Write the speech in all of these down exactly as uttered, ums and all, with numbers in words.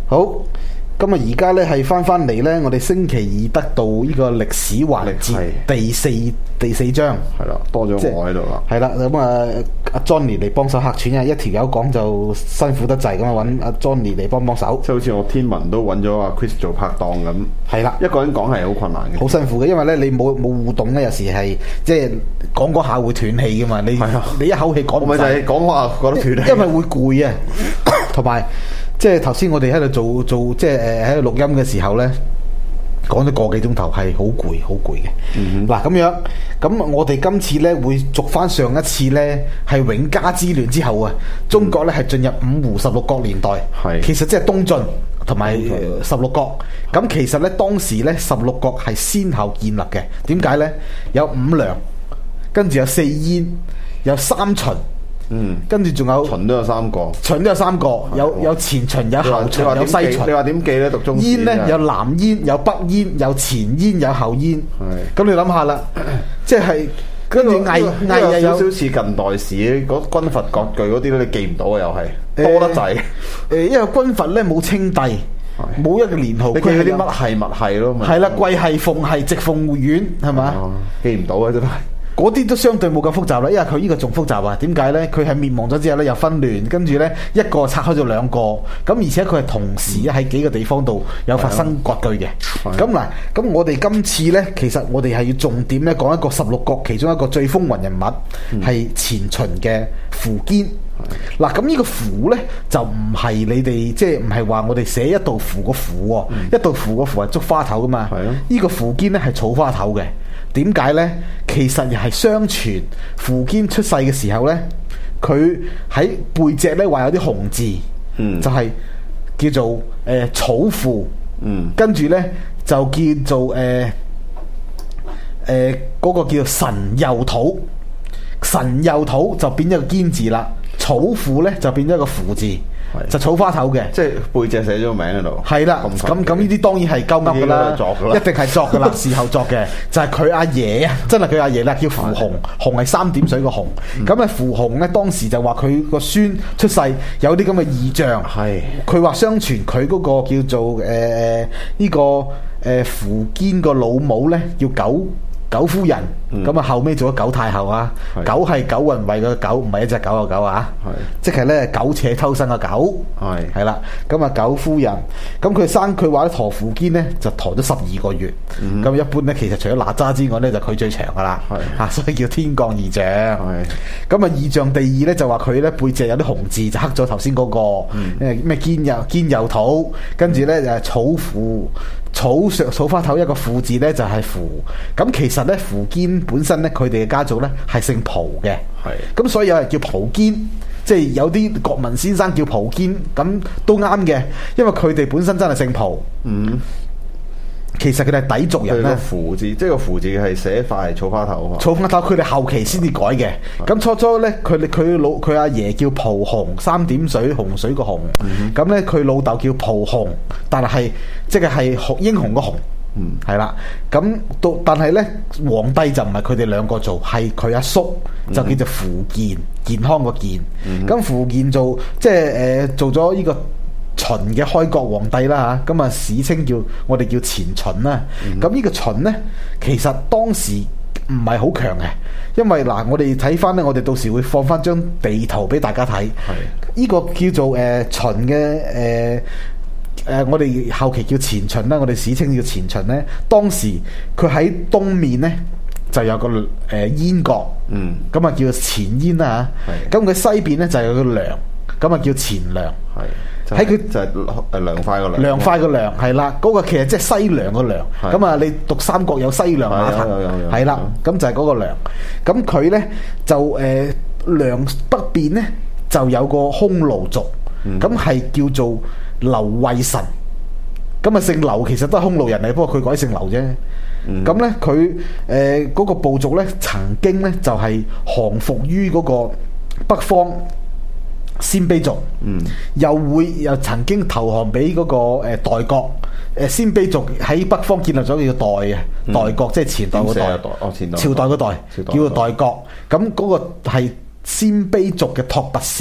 好。咁啊，而家咧係翻翻嚟咧，我哋星期二得到呢個歷史環節第四第四章， 係啦，多咗我喺度啦， 係啦，咁啊阿 Johnny 嚟幫手客串啊，一條友講就辛苦得滯，咁啊揾阿 Johnny 嚟幫幫手， 即係好似我天文都揾咗阿 Chris 做拍檔咁， 係啦， 一個人講係好困難嘅， 好辛苦嘅，因為咧你冇冇互動咧，有時係即係講嗰下會斷氣噶嘛，你你一口氣講唔晒， 咪就係講話覺得斷氣， 因為會攰啊，同埋。即係頭先我哋喺度做做即係誒喺度錄音嘅時候咧，講咗個幾鐘頭係好攰好攰嘅。嗱咁、嗯、樣，咁我哋今次咧會續翻上一次咧係永嘉之亂之後啊，中國咧係進入五胡十六國年代，係、嗯、其實即係東晉同埋十六國。咁、嗯、其實咧當時咧十六國係先後建立嘅。點解咧？有五梁，跟住有四燕，有三秦。嗯，跟住仲有秦都有三個， 秦都有三個，有有前秦、有後秦、有西秦。 你話點記咧？讀中燕咧有南燕、有北燕、有前燕、有後燕。係，咁你諗下啦，即係跟住魏魏又有少少似近代史嗰軍閥割據嗰啲咧，你記唔到啊？又係多得滯。 誒，因為軍閥咧冇稱帝，冇一個年號， 佢係啲乜係乜係咯？ 係啦，貴係、鳳係、直鳳縣係嘛？ 記唔到啊！真係。 嗰啲都相對冇咁複雜啦，因為佢呢個仲複雜啊！點解呢？佢係滅亡咗之後呢，又分亂，跟住呢一個拆開咗兩個，咁而且佢係同時喺幾個地方度有發生割據嘅。咁嗱，咁我哋今次呢，其實我哋係要重點呢講一個十六國其中一個最風雲人物，係、嗯、前秦嘅苻堅。嗱，咁呢個苻呢，就唔係你哋即係唔係話我哋寫一道符個符喎，嗯、一道符個符係竹花頭噶嘛？呢、嗯、個苻堅呢係草花頭嘅。點解呢？其實又係相傳苻堅出世嘅時候呢，佢喺背脊呢話有啲紅字，嗯、就係叫做誒、呃、草苻，嗯、跟住呢就叫做誒誒嗰個叫做神右土，神右土就變咗個堅字啦，草苻呢就變咗個苻字。就草花頭嘅， 即係背脊寫咗個名喺度。係啦， 咁咁呢啲當然係鳩噏噶啦，一定係作噶啦，事後作嘅。就係佢阿爺啊，真係佢阿爺啦，叫苻弘，弘係三點水個弘。咁啊苻弘咧，當時就話佢個孫出世有啲咁嘅異象。係，佢話相傳佢嗰個叫做誒誒呢個誒苻堅個老母咧叫九。九夫人咁啊，嗯、後尾做咗九太后啊，是九係九雲慧個九，唔係一隻狗個狗啊，是即係咧苟且偷生個狗，係係啦，咁啊九夫人，咁佢生佢話咧陀苻堅咧就陀咗十二個月，咁、嗯、一般咧其實除咗哪吒之外咧就佢最長噶啦，吓是所以叫天降異象，咁啊異象第二咧就話佢咧背脊有啲紅字就刻咗頭先嗰個，誒咩堅右堅右土，跟住咧就係草苻。草上草花頭一個苻字咧就係苻，咁其實咧苻堅本身咧佢哋嘅家族咧係姓蒲嘅，係，咁所以有人叫蒲堅，即係有啲國民先生叫蒲堅，咁都啱嘅，因為佢哋本身真係姓蒲，嗯，其實佢哋係氐族人咧。 苻字，即係個苻字係寫法係草花頭啊。 草花頭佢哋後期先至改嘅，咁、嗯、初初咧佢哋佢老佢阿爺叫蒲洪，三點水洪水個洪，咁咧佢老豆叫蒲洪，但係即係係英雄個洪，嗯，係啦，咁到但係咧皇帝就唔係佢哋兩個做，係佢阿叔就叫做苻建，健康個健，咁苻建做即係誒、呃、做咗呢、這個。秦嘅開國皇帝啦嚇，咁啊史稱叫我哋叫前秦啦。咁呢、嗯、個秦呢，其實當時唔係好強嘅，因為嗱，我哋睇翻呢，我哋到時會放翻張地圖俾大家睇。呢個叫做誒、呃、秦嘅誒誒，我哋後期叫前秦啦，我哋史稱叫前秦呢。當時佢喺東面呢，就有個誒、呃、燕國，嗯，咁啊叫前燕啦嚇。咁佢西邊呢，就有個梁，咁啊叫前梁，係。喺佢就係誒涼快個涼，涼快個涼係啦，嗰、那個其實即係西涼個涼。咁啊，你讀三國有西涼馬騰，係啦，咁就係嗰個涼。咁佢咧就誒涼、呃、北邊咧就有個匈奴族，咁係、嗯、叫做劉衛神。咁啊姓劉，其實都係匈奴人嚟，不過佢改姓劉啫。咁咧佢誒嗰個部族咧曾經咧就係、是、降服於嗰個北方。鮮卑族，嗯，又會又曾經投降俾嗰、那個誒、呃、代國，誒鮮卑族喺北方建立咗叫代嘅代國，嗯、即係前代個代，哦前代朝代個代，代叫做代國。咁嗰個係鮮卑族嘅托拔氏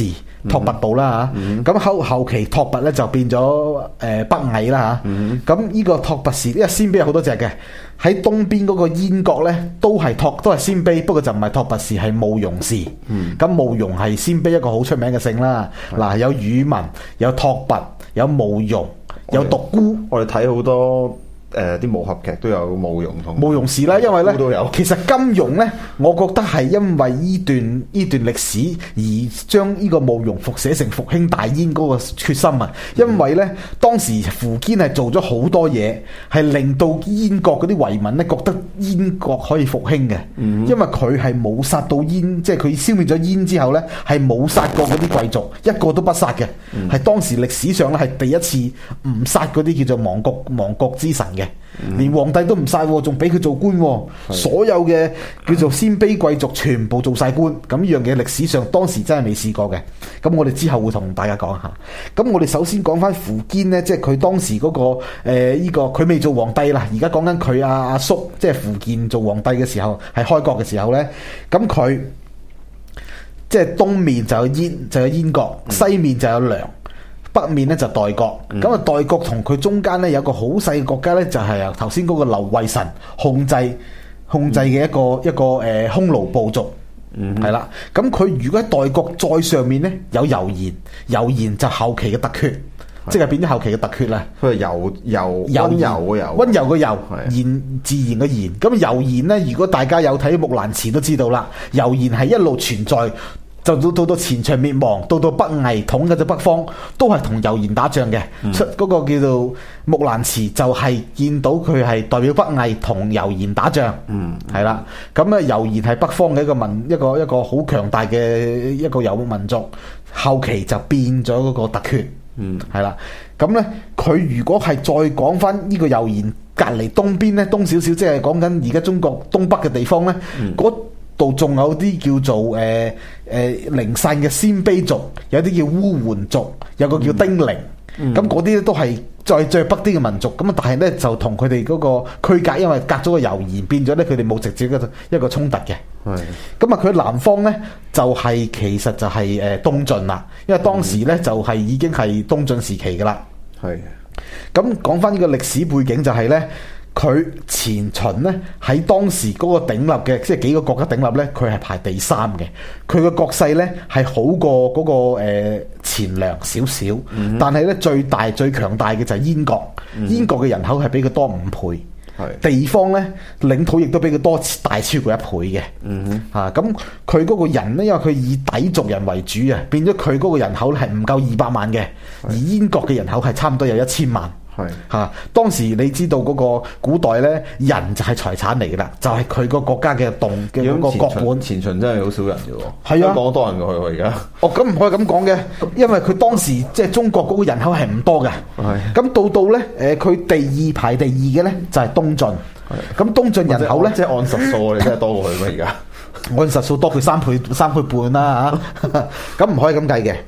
拓跋部啦嚇。咁後後期拓跋咧就變咗誒北魏啦嚇。咁呢個拓跋氏，因為鮮卑有好多隻嘅，喺東邊嗰個燕國咧都係拓都係鮮卑，不過就唔係拓跋氏，係慕容氏。咁慕容係鮮卑一個好出名嘅姓啦。嗱，有宇文，有拓跋，有慕容，有獨孤。 我哋睇好多。誒啲武俠劇都有慕容同慕容氏啦，因為咧都有其實金庸咧，我覺得係因為依段依段歷史而將呢個慕容復寫成復興大燕嗰個決心啊！因為咧當時苻堅係做咗好多嘢，係令到燕國嗰啲遺民咧覺得燕國可以復興嘅，嗯、因為佢係冇殺到燕，即係佢消滅咗燕之後咧，係冇殺過嗰啲貴族，一個都不殺嘅，係、嗯、當時歷史上咧係第一次唔殺嗰啲叫做亡國亡國之臣嘅。連皇帝都唔殺，仲俾佢做官，的所有嘅叫做鮮卑貴族全部做晒官，咁呢樣嘢歷史上當時真係未試過嘅。咁我哋之後會同大家講下。咁我哋首先講翻苻堅呢，即係佢當時嗰、那個誒呢、呃這個佢未做皇帝啦，而家講緊佢阿阿叔，即係苻建做皇帝嘅時候，係開國嘅時候呢。咁佢即係東面就有燕，就有燕國，西面就有梁。北面咧就代國，咁啊、嗯、代國同佢中間咧有個好細嘅國家咧，就係由頭先嗰個劉衛神控制控制嘅一個、嗯、一個誒匈奴部族，係啦、嗯。咁佢如果喺代國再上面咧有柔然，柔然就後期嘅突厥，的即係變咗後期嘅突厥啦。 佢係柔柔溫柔嘅柔， 溫柔嘅柔， 的然自然嘅然。咁柔然咧，如果大家有睇木蘭辭都知道啦，柔然係一路存在。就到到到前秦滅亡，到到北魏統嘅咗北方，都係同柔然打仗嘅。嗯、出嗰、那個叫做木蘭辭，就係見到佢係代表北魏同柔然打仗。嗯，係啦。咁啊，柔然係北方嘅一個民，一個一個好強大嘅一個游牧民族。後期就變咗嗰個突厥。嗯，係啦。咁咧，佢如果係再講翻呢個柔然隔離東邊咧，東少少，即係講緊而家中國東北嘅地方咧，嗰、嗯度仲有啲叫做誒誒零散嘅鮮卑族，有啲叫烏桓族，有個叫丁零，咁嗰啲咧都係再最北啲嘅民族，咁啊但係咧就同佢哋嗰個區隔，因為隔咗個柔然，變咗咧佢哋冇直接嘅一個衝突嘅。係的，咁啊佢南方咧就係、是、其實就係誒東晉啦，因為當時咧就係已經係東晉時期噶啦。係的，咁講翻呢個歷史背景就係咧。佢前秦咧喺當時嗰個鼎立嘅，即係幾個國家鼎立咧，佢係排第三嘅。佢嘅國勢咧係好過嗰、那個誒、呃、前涼少少，嗯、哼但係咧最大最強大嘅就係燕國。嗯、哼燕國嘅人口係比佢多五倍，是地方咧領土亦都比佢多大超過一倍嘅。嗯哼，嚇咁佢嗰個人咧，因為佢以氐族人為主啊，變咗佢嗰個人口係唔夠二百萬嘅，是而燕國嘅人口係差唔多有一千萬。係嚇、啊，當時你知道嗰個古代咧，人就係財產嚟噶啦，就係佢個國家嘅動嘅嗰個國本。 前秦真係好少人嘅喎， 係啊， 香港多人過去喎而家。 哦，咁唔可以咁講嘅，因為佢當時即係中國嗰個人口係唔多嘅。係咁到到咧，誒佢第二排第二嘅咧就係東晉。係咁東晉人口咧， 即係按實數，你真係多過佢咩而家？ 按實數多佢三倍三倍半啦嚇，咁唔可以咁計嘅。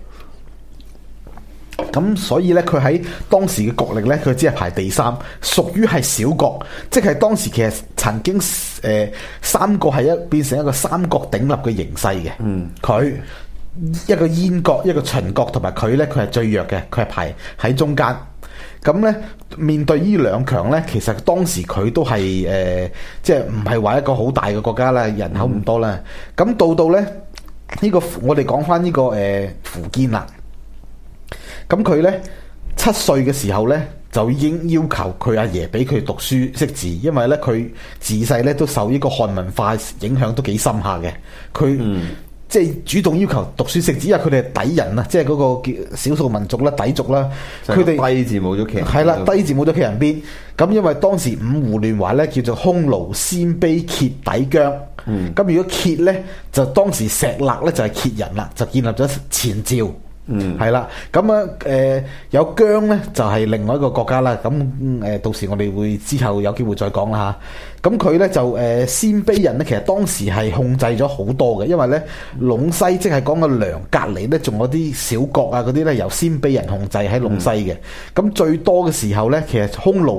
咁所以咧，佢喺當時嘅國力咧，佢只係排第三，屬於係小國，即係當時其實曾經誒、呃、三國係一變成一個三國鼎立嘅形勢嘅。嗯，佢一個燕國、一個秦國同埋佢咧，佢係最弱嘅，佢係排喺中間。咁咧面對呢兩強咧，其實當時佢都係誒、呃，即係唔係話一個好大嘅國家啦，人口唔多啦。咁、嗯、到到咧呢、呢個我哋講翻呢個誒苻堅啦。咁佢咧七歲嘅時候咧，就已經要求佢阿爺俾佢讀書識字，因為咧佢自細咧都受呢個漢文化影響都幾深下嘅。佢、嗯、即係主動要求讀書識字，因為佢哋係氐人啊，即係嗰個叫少數民族啦、氐族啦。佢哋氐字冇咗企人邊， 係啦，氐字冇咗企人邊。咁因為當時五胡亂華咧，叫做匈奴、鮮卑、羯、氐、羌。咁、嗯、如果羯咧，就當時石勒咧就係羯人啦，就建立咗前趙。嗯，係啦，咁啊，誒、呃，有姜咧就係、是、另外一個國家啦，咁誒、呃，到時我哋會之後有機會再講啦吓。咁佢咧就誒，鮮、呃、卑人咧，其實當時係控制咗好多嘅，因為咧隴西即係講個梁隔籬咧，仲有啲小國啊嗰啲咧由鮮卑人控制喺隴西嘅。咁、嗯、最多嘅時候咧，其實匈奴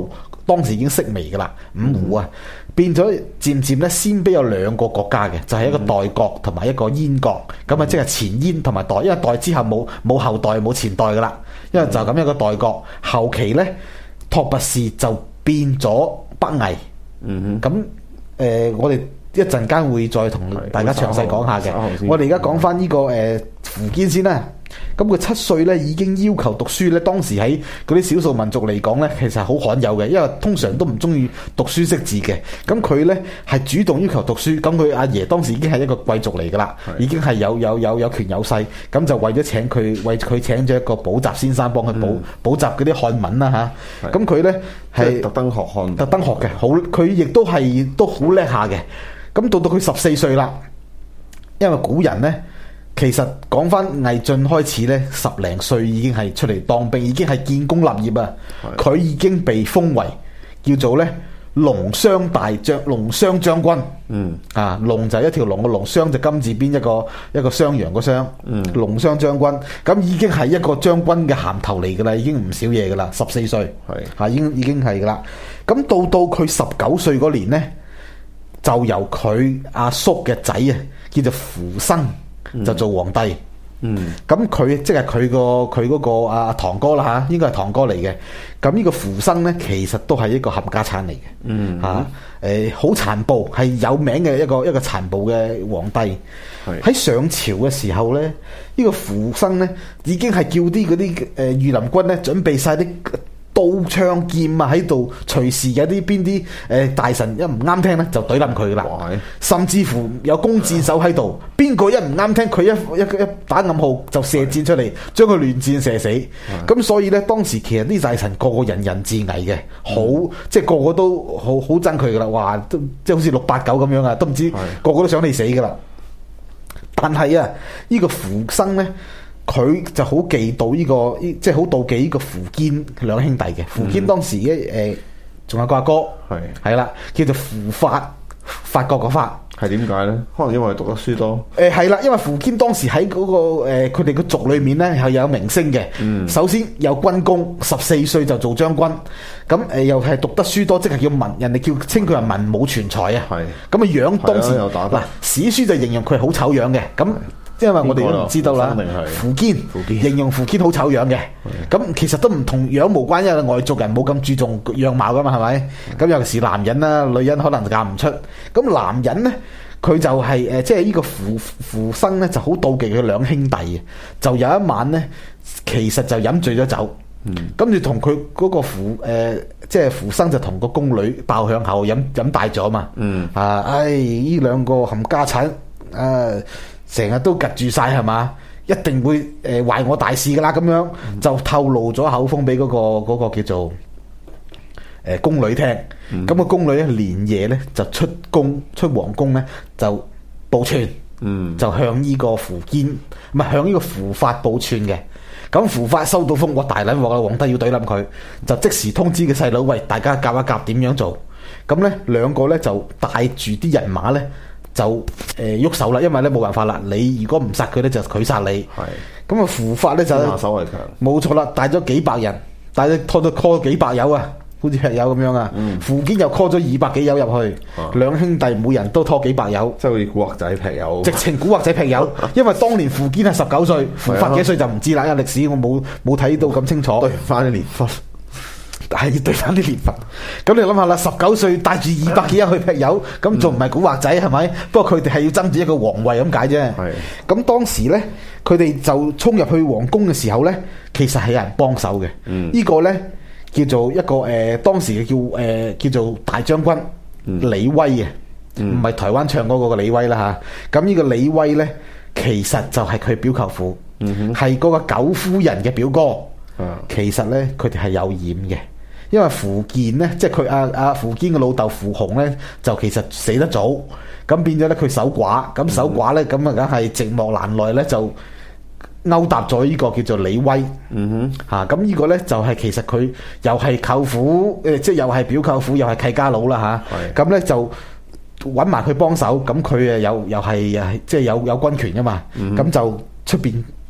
當時已經式微噶啦，五胡啊，變咗漸漸咧，鮮卑有兩個國家嘅，就係、是、一個代國同埋一個燕國，咁啊即係前燕同埋代，因為代之後冇冇後代冇前代噶啦，因為就咁一個代國，後期咧拓跋氏就變咗北魏，嗯哼，咁誒、呃、我哋一陣間會再同大家詳細講下嘅，我哋而家講翻呢個誒、呃、苻堅先啦。咁佢七歲咧已經要求讀書咧，當時喺嗰啲少數民族嚟講咧，其實好罕有嘅，因為通常都唔中意讀書識字嘅。咁佢咧係主動要求讀書，咁佢阿爺當時已經係一個貴族嚟噶啦，已經係有有有有權有勢，咁就為咗請佢為佢請咗一個補習先生幫佢補、嗯、補習嗰啲漢文啦吓。咁佢咧係特登學漢，特登學嘅，好佢亦都係都好叻下嘅。咁到到佢十四歲啦，因為古人咧。其實講翻魏晉開始咧，十零歲已經係出嚟當兵，已經係建功立業啊！佢已經被封為叫做咧龍驤大將、龍驤將軍。嗯，啊龍就係一條龍嘅龍，驤就金字邊一個一個襄陽個襄。嗯，龍驤將軍咁已經係一個將軍嘅銜頭嚟噶啦，已經唔少嘢噶啦。十四歲係啊，已經已經係噶啦。咁到到佢十九歲嗰年咧，就由佢阿叔嘅仔啊，叫做苻生。就做皇帝，嗯，咁佢即係佢個佢嗰個阿堂哥啦吓，應該係堂哥嚟嘅。咁呢個苻生咧，其實都係一個冚家產嚟嘅，嗯吓，誒好殘暴，係有名嘅一個一個殘暴嘅皇帝。喺上朝嘅時候咧，呢個苻生咧已經係叫啲嗰啲誒御林軍咧準備晒啲刀槍劍啊喺度，隨時有啲邊啲誒大臣一唔啱聽咧就懟冧佢噶啦，甚至乎有弓箭手喺度，邊個一唔啱聽佢一一一打暗號就射箭出嚟，將佢亂箭射死。咁所以咧當時其實啲大臣個個人人自危嘅，好、嗯、即係個個都好好憎佢噶啦，哇都即係好似六八九咁樣啊，都唔知個個都想你死噶啦。但係啊，呢、這個苻生咧。佢就好忌妒呢、這個，即係好妒忌呢個苻堅兩兄弟嘅。苻堅當時嘅誒，仲、呃、有個阿哥，係係啦，叫做苻發，法國個法。係點解咧？可能因為讀得書多。誒係啦，因為苻堅當時喺嗰、那個佢哋個族裏面咧係有名聲嘅。嗯，首先有軍功，十四歲就做將軍。咁誒、呃、又係讀得書多，即係叫文，人哋叫稱佢係文武全才啊。係。咁啊樣當時嗱史書就形容佢係好醜樣嘅。咁因為我哋都唔知道啦，苻堅形容苻堅好醜樣嘅，咁其實都唔同樣無關，因為外族人冇咁注重樣貌噶嘛，係咪？咁尤其是男人啦，女人可能嫁唔出。咁男人咧，佢就係、是、誒，即係呢個苻苻生咧，就好妒忌佢兩兄弟嘅。就有一晚咧，其實就飲醉咗酒，跟住同佢嗰個苻誒，即係苻生就同個宮女爆響口，飲飲大咗嘛。嗯啊，唉，呢兩個冚家產啊！成日都夾住晒係嘛，一定會誒壞、呃、我大事噶啦，咁樣、嗯、就透露咗口風俾嗰、嗰個、嗰個叫做誒、呃、宮女聽。咁、嗯、個宮女咧連夜咧就出宮出皇宮咧就報串，嗯，就向呢個苻堅唔係向呢個苻發報串嘅。咁苻發收到風，我大撚鑊啦，皇帝要懟冧佢，就即時通知嘅細佬，喂，大家夾一夾點樣做。咁咧兩個咧就帶住啲人馬咧。就誒喐、呃、手啦，因為咧冇辦法啦，你如果唔殺佢咧，就佢殺你。係咁啊，苻發咧就下手為強，冇錯啦，帶咗幾百人，帶咗拖咗 call 幾百友啊，好似劈友咁樣啊。苻堅又 call 咗二百幾友入去，兩、啊、兄弟每人都拖幾百友，即係好似古惑仔劈友，直情古惑仔劈友。因為當年苻堅係十九歲，苻發幾歲就唔知啦，因為歷史我冇冇睇到咁清楚。對翻啲年份。係要對翻啲年份，咁你諗下啦，十九歲帶住二百幾人去劈友，咁仲唔係古惑仔係咪？不過佢哋係要爭住一個皇位咁解啫。係咁當時咧，佢哋就衝入去皇宮嘅時候咧，其實係有人幫手嘅。嗯，呢個咧叫做一個誒、呃，當時嘅叫誒、呃、叫做大將軍、嗯、李威嘅，唔係、嗯、台灣唱嗰個李威啦吓。咁呢個李威咧，其實就係佢表舅父，係嗰、嗯、個九夫人嘅表哥。嗯、其實咧，佢哋係有染嘅。因為苻建咧，即係佢阿阿苻堅嘅老豆苻雄咧，就其實死得早，咁變咗咧佢守寡，咁守寡咧，咁啊梗係寂寞難耐咧，就勾搭咗呢個叫做李威，嗯哼，嚇咁、啊、呢個咧就係、是、其實佢又係舅父，誒即係又係表舅父，又係契家佬啦嚇，咁、啊、咧是就揾埋佢幫手，咁佢誒有又係誒即係有有軍權噶嘛，咁、嗯、哼就出邊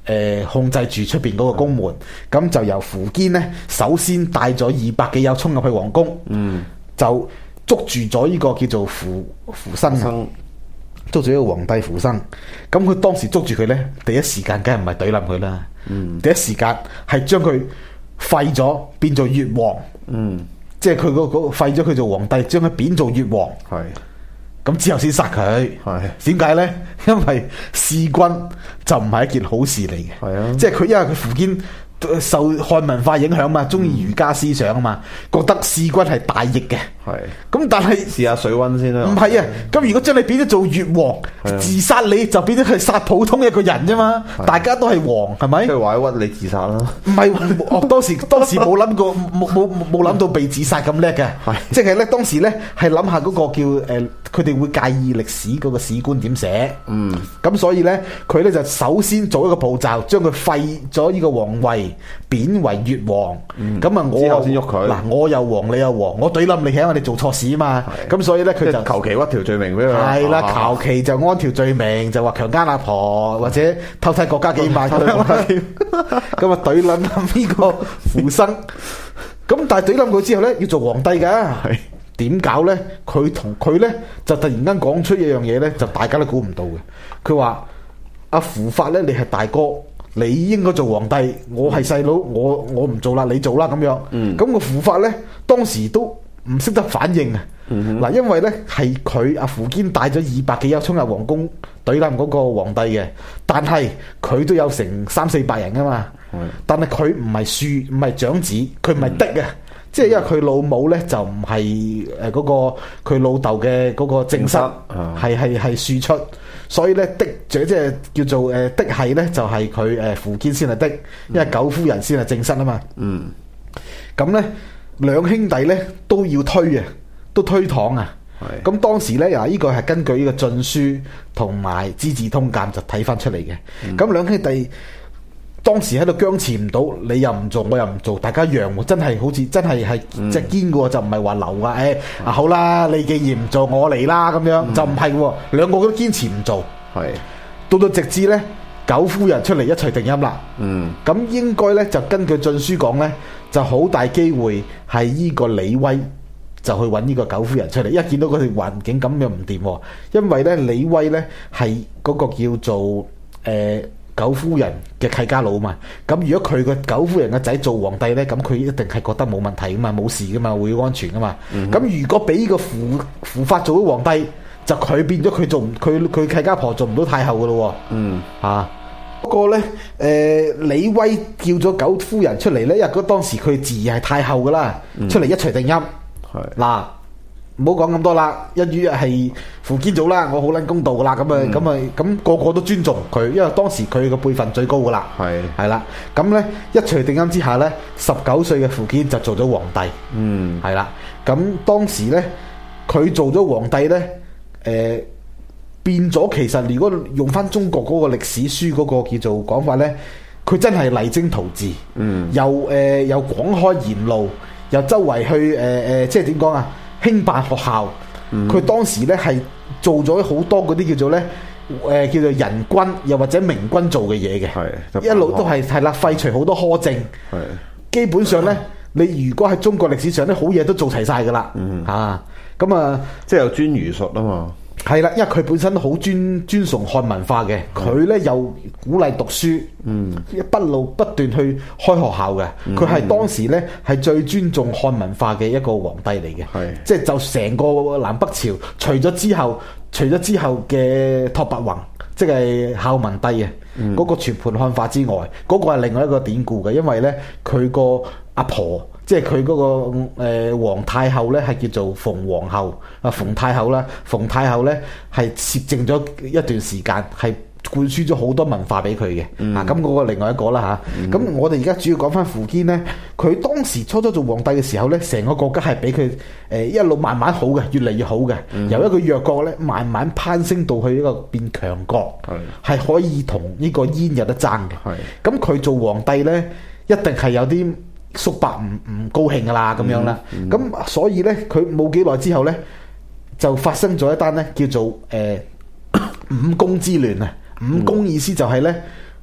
誒控制住出邊嗰個宮門，咁、嗯、就由苻堅呢，首先帶咗二百幾友衝入去皇宮，嗯，就捉住咗呢個叫做苻苻生，生捉住呢個皇帝苻生。咁佢當時捉住佢呢，第一時間梗係唔係懟冧佢啦，嗯，第一時間係將佢廢咗，變做越王，嗯，即係佢嗰嗰廢咗佢做皇帝，將佢貶做越王，係。咁之後先殺佢，點解呢？因為弑君就唔係一件好事嚟嘅，啊、即係佢因為佢苻堅受漢文化影響嘛，中意儒家思想啊嘛，覺得弑君係大逆嘅。係咁，但係試下水溫先啦。 唔係啊，咁如果將你變咗做越王，自殺你就變咗係殺普通一個人啫嘛。大家都係王，係咪？ 即係話屈你自殺啦。 唔係，我當時當時冇諗過，冇冇冇諗到被自殺咁叻嘅。即係咧，當時咧係諗下嗰個叫誒，佢哋會介意歷史嗰個史官點寫。嗯。咁所以咧，佢咧就首先做一個步驟，將佢廢咗呢個皇位，貶為越王。咁啊，我之後先喐佢。 嗱，我又王，你又王，我懟冧你係因為你做錯事啊嘛。咁所以咧，佢就求其屈條罪名俾佢。 係啦，求其就安條罪名，就話強姦阿婆或者偷睇國家幾萬咁樣啦。咁啊，懟冧呢個苻生。咁但係懟冧佢之後咧，要做皇帝噶。點搞咧？佢同佢咧就突然間講出一樣嘢咧，就大家都估唔到嘅。佢話阿苻發咧，你係大哥，你應該做皇帝，我係細佬，我我唔做啦，你做啦咁樣。嗯。咁個苻發咧，當時都唔識得反應啊！嗱、嗯哼，因為咧係佢阿苻堅帶咗二百幾友衝入皇宮懟冧嗰個皇帝嘅，但係佢都有成三四百人噶嘛。嗯、但係佢唔係庶唔係長子，佢唔係嫡啊！嗯、即係因為佢老母咧就唔係誒嗰個佢老豆嘅嗰個正室，係係係庶出，所以咧嫡即係叫做誒嫡系咧就係佢誒苻堅先係嫡，因為九夫人先係正室啊嘛。嗯，咁咧。兩兄弟咧都要推啊，都推搪啊。咁是當時咧，嗱，呢個係根據呢個《晉書》同埋《資治通鑑》就睇翻出嚟嘅。咁、嗯、兩兄弟當時喺度僵持唔到，你又唔做，我又唔做，大家讓，真係好似真係係隻堅嘅，就唔係話流啊。誒、哎，啊好啦，你既然唔做，我嚟啦咁樣，嗯、就唔係嘅，兩個都堅持唔做。係是到到直至咧九夫人出嚟一錘定音啦。嗯，咁應該咧就根據《晉書》講咧。就好大機會係呢個李威就去揾呢個九夫人出嚟，一見到嗰條環境咁又唔掂，因為咧李威咧係嗰個叫做誒、呃、九夫人嘅契家佬嘛。咁如果佢個九夫人嘅仔做皇帝咧，咁佢一定係覺得冇問題噶嘛，冇事噶嘛，會安全噶嘛。咁、嗯、哼如果俾呢個苻苻發做咗皇帝，就佢變咗佢做佢佢契家婆做唔到太后噶咯。嗯，嚇。嗰個咧，誒、呃、李威叫咗九夫人出嚟咧，因為嗰當時佢自然係太后噶啦，嗯、出嚟一錘定音。係嗱是，唔好講咁多啦，一於係苻堅做啦，我好撚公道噶啦，咁啊咁啊咁個個都尊重佢，因為當時佢個輩分最高噶啦。係係啦，咁咧一錘定音之下咧，十九歲嘅苻堅就做咗皇帝。嗯，係啦，咁當時咧佢做咗皇帝咧，誒、呃。變咗，其實如果用翻中國嗰個歷史書嗰個叫做講法咧，佢真係勵精圖治，嗯，又誒、呃、又廣開言路，又周圍去誒誒、呃，即係點講啊？興辦學校，佢、嗯、當時咧係做咗好多嗰啲叫做咧誒、呃、叫做人君又或者明君做嘅嘢嘅，係一路都係係啦，廢除好多苛政，係基本上咧，你如果喺中國歷史上咧，好嘢都做齊晒噶啦，嗯嚇，咁啊， 即係有專儒術啊嘛。 係啦，因為佢本身好尊尊崇漢文化嘅，佢咧又鼓勵讀書，嗯，一不路不斷去開學校嘅，佢係、嗯、當時咧係最尊重漢文化嘅一個皇帝嚟嘅，係是，即係就成個南北朝，除咗之後，除咗之後嘅拓跋宏，即係孝文帝啊，嗰、嗯、個全盤漢化之外，嗰、那個係另外一個典故嘅，因為咧佢個阿婆。即係佢嗰個誒皇太后咧，係叫做馮皇后啊，馮太后啦。馮太后咧係攝政咗一段時間，係灌輸咗好多文化俾佢嘅。嗯、啊，咁嗰個另外一個啦嚇。咁、嗯、我哋而家主要講翻苻堅咧，佢當時初初做皇帝嘅時候咧，成個國家係俾佢誒一路慢慢好嘅，越嚟越好嘅，嗯、由一個弱國咧慢慢攀升到去一個變強國，係、嗯、可以同呢個燕有得爭嘅。咁佢、嗯、做皇帝咧，一定係有啲叔伯唔唔高興噶啦，咁樣啦，咁、嗯嗯、所以咧，佢冇幾耐之後咧，就發生咗一單咧，叫做誒、呃、五公之亂啊！五公意思就係咧，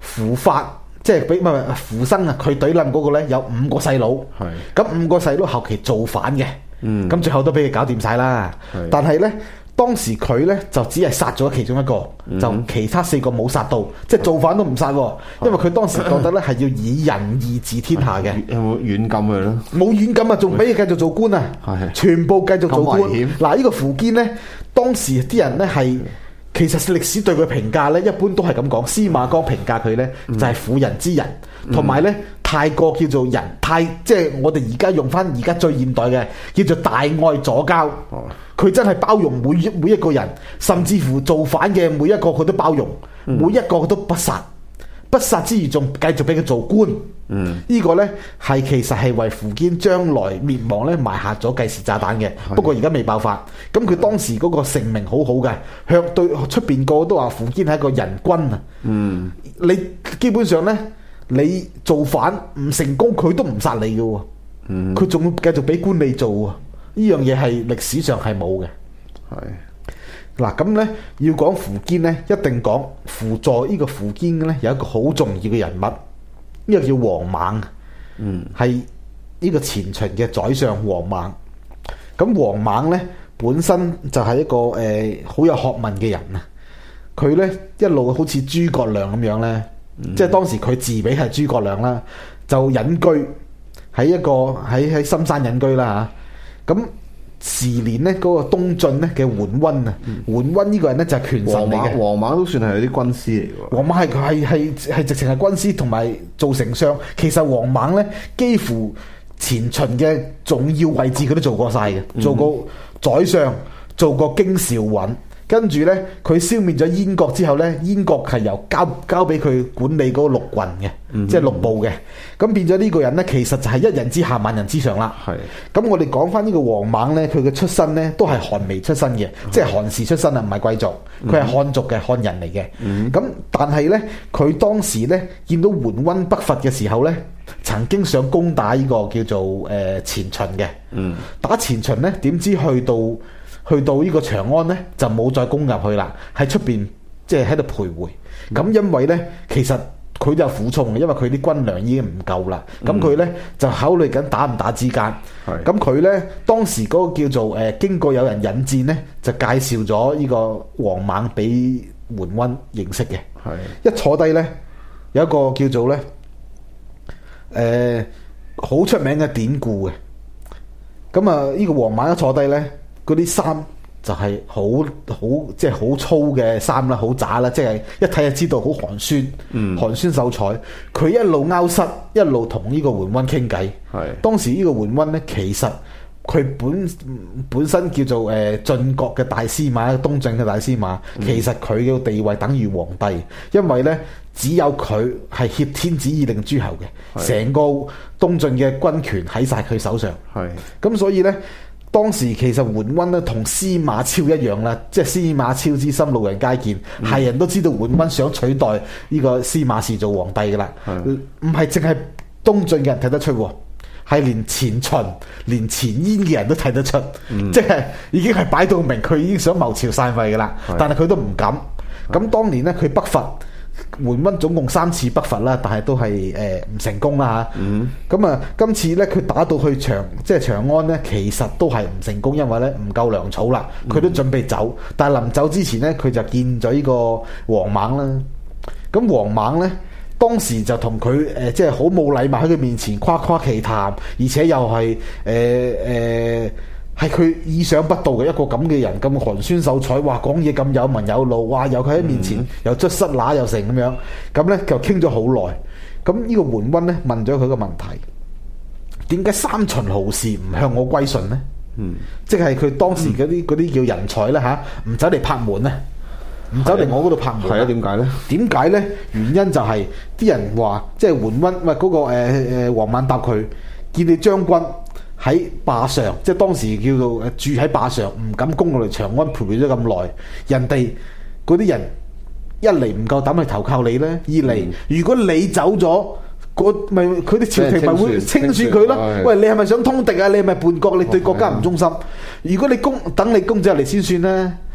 扶發。即係俾唔係扶生啊！佢懟冧嗰個咧有五個細佬，咁五個細佬後期造反嘅，咁、嗯、最後都俾佢搞掂晒啦。但係咧當時佢咧就只係殺咗其中一個，嗯、就其他四個冇殺到，即係造反都唔殺，因為佢當時覺得咧係要以仁義治天下嘅。 有冇軟禁佢咧？ 冇軟禁啊，仲俾佢繼續做官啊！全部繼續做官。嗱，呢個苻堅咧，當時啲人咧係。其實歷史對佢評價咧，一般都係咁講。司馬光評價佢咧，就係婦人之仁，同埋咧太過叫做仁，太即係我哋而家用翻而家最現代嘅叫做大愛左膠。佢真係包容每每一個人，甚至乎造反嘅每一個佢都包容，每一個佢都不殺。不殺之餘，仲繼續俾佢做官。嗯，呢個呢係其實係為苻堅將來滅亡咧埋下咗計時炸彈嘅。不過而家未爆發。咁佢當時嗰個成名好好嘅，向對出邊個都話苻堅係一個仁君啊。嗯，你基本上呢，你造反唔成功，佢都唔殺你嘅。嗯，佢仲繼續俾官你做啊。呢樣嘢係歷史上係冇嘅。係。嗱咁咧，要講苻堅咧，一定講輔助呢個苻堅咧，有一個好重要嘅人物，呢、這個叫王猛，嗯，係呢個前秦嘅宰相王猛。咁王猛咧本身就係一個誒好、呃、有學問嘅人啊，佢咧一路好似諸葛亮咁樣咧，嗯、即係當時佢自比係諸葛亮啦，就隱居喺一個喺喺深山隱居啦嚇，咁、啊。時年咧嗰個東晉咧嘅桓溫啊，桓溫呢個人咧就係權臣嚟嘅。王猛都算係有啲軍師嚟嘅。王猛係係係係直情係軍師同埋做丞相。其實王猛咧幾乎前秦嘅重要位置佢都做過晒嘅，做過宰相，做過京兆尹。跟住咧，佢消滅咗燕國之後咧，燕國係由交交俾佢管理嗰個六郡嘅，嗯、即係六部嘅。咁變咗呢個人咧，其實就係一人之下萬人之上啦。係。咁我哋講翻呢個王猛咧，佢嘅出身咧都係寒微出身嘅，嗯、即係寒士出身啊，唔係貴族。佢係漢族嘅漢人嚟嘅。咁、嗯、但係咧，佢當時咧見到桓溫北伐嘅時候咧，曾經想攻打呢個叫做誒、呃、前秦嘅。嗯。打前秦咧，點知去到去到呢個長安呢，就冇再攻入去啦，喺出邊即係喺度徘徊。咁、嗯、因為呢，其實佢就苦衷，因為佢啲軍糧已經唔夠啦。咁佢、嗯、呢，就考慮緊打唔打之間。咁佢是呢，當時嗰個叫做誒、呃，經過有人引薦呢，就介紹咗呢個王猛俾桓溫認識嘅。是一坐低呢，有一個叫做呢，誒、呃，好出名嘅典故嘅。咁啊，呢個王猛一坐低呢。嗰啲衫就係好好即係好粗嘅衫啦，好渣啦，即係一睇就知道好寒酸，嗯、寒酸秀才。佢一路勾膝，一路同呢個桓溫傾偈。係是當時呢個桓溫咧，其實佢本本身叫做誒晉國嘅大司馬，東晉嘅大司馬。嗯、其實佢嘅地位等於皇帝，因為咧只有佢係挾天子以令諸侯嘅，成是個東晉嘅軍權喺晒佢手上。係咁是，所以咧。當時其實桓溫咧同司馬昭一樣啦，即係司馬昭之心路人皆見，係、嗯、人都知道桓溫想取代呢個司馬氏做皇帝噶啦，唔係淨係東晉嘅人睇得出，係連前秦、連前燕嘅人都睇得出，嗯、即係已經係擺到明，佢已經想謀朝篡位噶啦，是但係佢都唔敢。咁是當年咧，佢北伐。桓溫總共三次北伐啦，但係都係誒唔成功啦嚇。咁啊、嗯，今次咧佢打到去長即係長安咧，其實都係唔成功，因為咧唔夠糧草啦。佢都準備走，嗯、但係臨走之前咧，佢就見咗呢個王猛啦。咁王猛咧當時就同佢誒即係好冇禮貌喺佢面前誇誇其談，而且又係誒誒。呃呃係佢意想不到嘅一個咁嘅人，咁寒酸秀才，話講嘢咁有文有路，哇！有佢喺面前、嗯、又捽膝乸又成咁樣，咁咧就傾咗好耐。咁呢個桓溫咧問咗佢個問題：點解三秦豪士唔向我歸順呢？嗯，即係佢當時嗰啲嗰啲叫人才咧吓，唔走嚟拍門咧，唔走嚟我嗰度拍門。係啊，點解咧？點解咧？原因就係、是、啲人話，即係桓溫，喂嗰、那個誒誒王猛答佢，見你將軍。喺霸上，即係當時叫做住喺霸上，唔敢攻落嚟長安陪咗咁耐。人哋嗰啲人一嚟唔夠膽去投靠你咧，二嚟、嗯、如果你走咗，個咪佢啲朝廷咪會清算佢咯。喂，你係咪想通敵啊？你係咪叛國？你對國家唔忠心？如果你攻等你攻咗入嚟先算啦。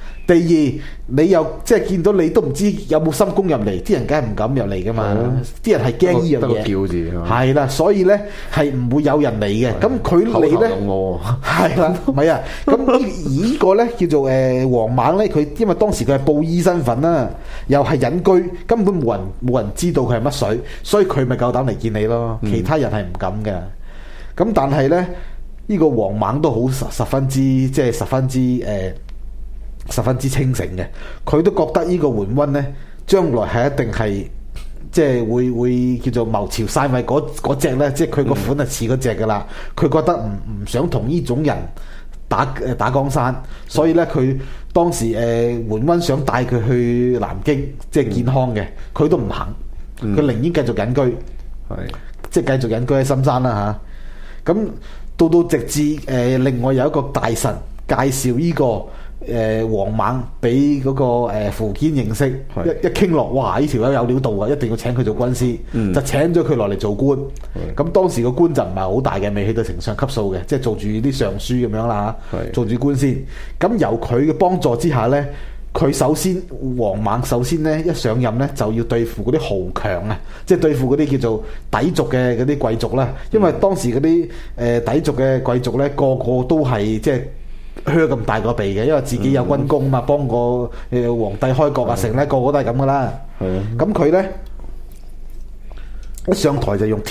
第二，你又即係見到你都唔知有冇心攻入嚟，啲人梗係唔敢入嚟噶嘛。啲人係驚呢樣得個嘢， 叫字係啦，所以咧係唔會有人嚟嘅。咁佢嚟咧係啦，唔係啊。咁呢呢個咧叫做誒黃猛咧，佢因為當時佢係布衣身份啦，又係隱居，根本冇人冇人知道佢係乜水，所以佢咪夠膽嚟見你咯。其他人係唔敢嘅。咁但係咧，呢個黃猛都好十十分之即係十分之誒。呃十分之清醒嘅，佢都覺得呢個桓溫呢，將來係一定係即係會會叫做謀朝篡位嗰嗰隻呢，即係佢個款係似嗰隻噶啦。佢、嗯、覺得唔唔想同呢種人打誒打江山，所以呢，佢當時誒桓溫想帶佢去南京，即係建康嘅，佢、嗯、都唔肯，佢寧願繼續隱居， 係、嗯、 即係繼續隱居喺深山啦嚇。咁、啊、到到直至誒、呃、另外有一個大臣介紹呢、這個。誒黃猛俾嗰個誒苻堅認識，一一傾落，哇！呢條友有料到啊，一定要請佢做軍師，嗯、就請咗佢落嚟做官。咁是當時個官就唔係好大嘅，未去到丞相級數嘅，即係做住啲尚書咁樣啦嚇，是做住官先。咁由佢嘅幫助之下呢，佢首先黃猛首先呢一上任呢，就要對付嗰啲豪強啊，即係對付嗰啲叫做氐族嘅嗰啲貴族啦。因為當時嗰啲誒氐族嘅貴族呢，個個都係即係。靴咁大個鼻嘅，因為自己有軍功嘛，幫個誒皇帝開國啊，成咧個個都係咁噶啦。係啊，咁佢咧一上台就用鐵